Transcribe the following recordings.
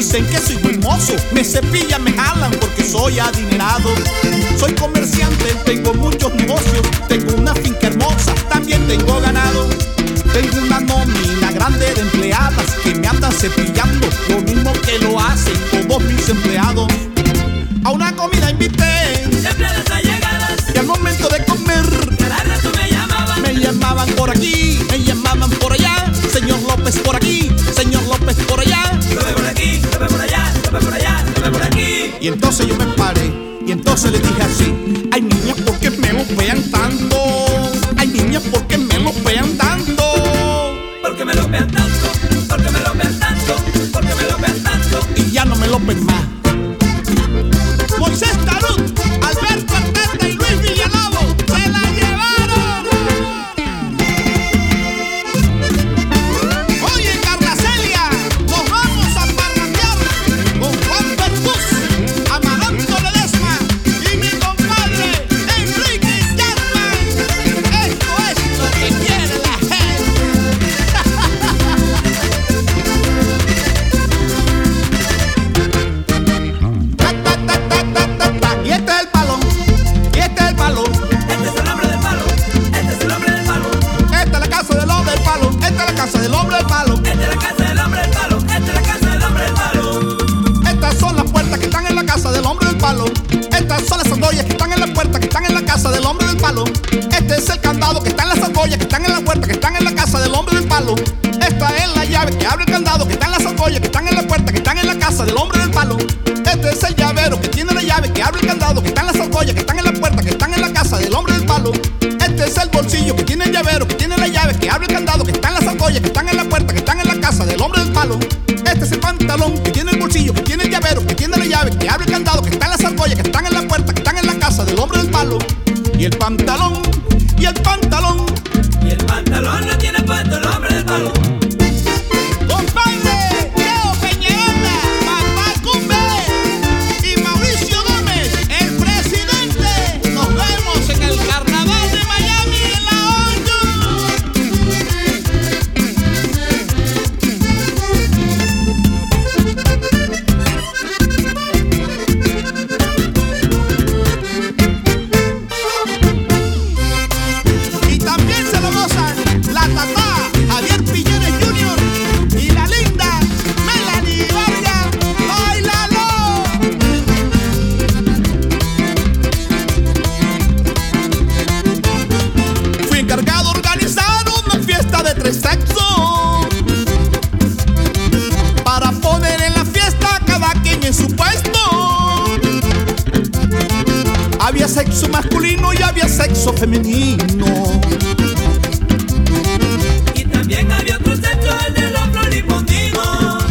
dicen que soy buen mozo, me cepillan, me jalan porque soy adinerado. Soy comerciante, tengo muchos negocios, tengo una finca hermosa, también tengo ganado. Tengo una nómina grande de empleadas que me andan cepillando, lo mismo que lo hacen todos mis empleados. A una comida invité, empleadas allegadas, y al momento de comer, cada rato me llamaban por aquí, me llamaban por allá. Señor López por aquí, señor López por allá. Lo ve por aquí, lo ve por allá, lo ve por allá, lo ve por aquí. Y entonces yo me paré, y entonces le dije así: ay niñas, ¿por qué me lo pean tanto? Ay niñas, ¿por qué me lo pean tanto? ¿Por qué me lo pean tanto? ¿Por qué me lo pean tanto? ¿Por qué me lo pean tanto? Y ya no me lo pen más. Moisés Tarut, Alberto Arteta y Luis Villalobos se la llevaron. Oye, Carla Celia, nos vamos a parrandear con Juan Bertus, Amaranto Ledesma y mi compadre Enrique Chapman. Esto es lo que quiere la gente. Y este es el palo, y este es el palo. Este es el hombre del palo, este es el hombre del palo. Esta es la casa del hombre del palo, esta es la casa del hombre del palo. Esta es la casa del hombre del palo, esta es la casa del hombre del palo. Estas son las puertas que están en la casa del hombre del palo. Estas son las argollas que están en la puerta que están en la casa del hombre del palo. Este es el candado que está en las argollas que están en la puerta que están en la casa del hombre del palo. Esta es la llave que abre el candado que está en las argollas que están en la puerta que están en la casa del hombre del palo. Este es el llavero que tiene la llave que abre el candado que está en las argollas que están en la puerta que están en la casa del hombre del palo. Este es el bolsillo que tiene el llavero que tiene la llave que abre el candado que está en las argollas que están en la puerta que están en la casa del hombre del palo. Este es el pantalón que tiene el bolsillo que tiene el llavero que tiene la llave que abre el candado que está en las argollas que están en la puerta que están en la casa del hombre del palo. Y el pantalón, y el pantalón, Y el pantalón lo tiene puesto el hombre del palo. compadre Leo Peñalosa, Papá Cumbe y Mauricio Gómez, el presidente. Nos vemos en el carnaval de Miami en la 8. Y también se lo gozan la Tatá, Javier Piñeres Jr. y la linda Melanie Vargas. ¡Báilalo! Fui encargado de organizar una fiesta de 3 sexos para poner en la fiesta cada quien en su puesto. Había sexo masculino y había sexo femenino. Y también había otro sexo, el de los floripondinos.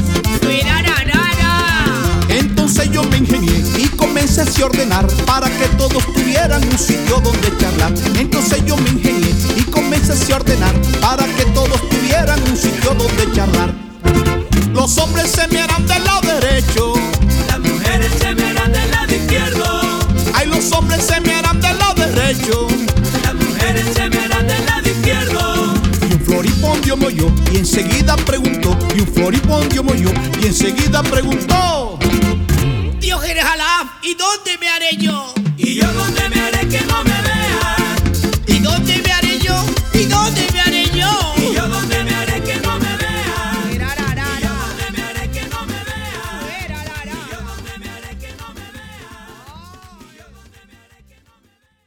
Entonces yo me ingenié y comencé a ordenar para que todos tuvieran un sitio donde charlar. Entonces yo me ingenié y comencé a ordenar para que todos tuvieran un sitio donde charlar. Los hombres se me harán del lado derecho, Las mujeres se miran del lado izquierdo. ay, los hombres se me harán del lado derecho. Las mujeres se miran del lado izquierdo. Y un floripondio me oyó y enseguida preguntó. Y un floripondio me oyó y enseguida preguntó. Dios Jerez Alá, ¿y dónde me haré yo?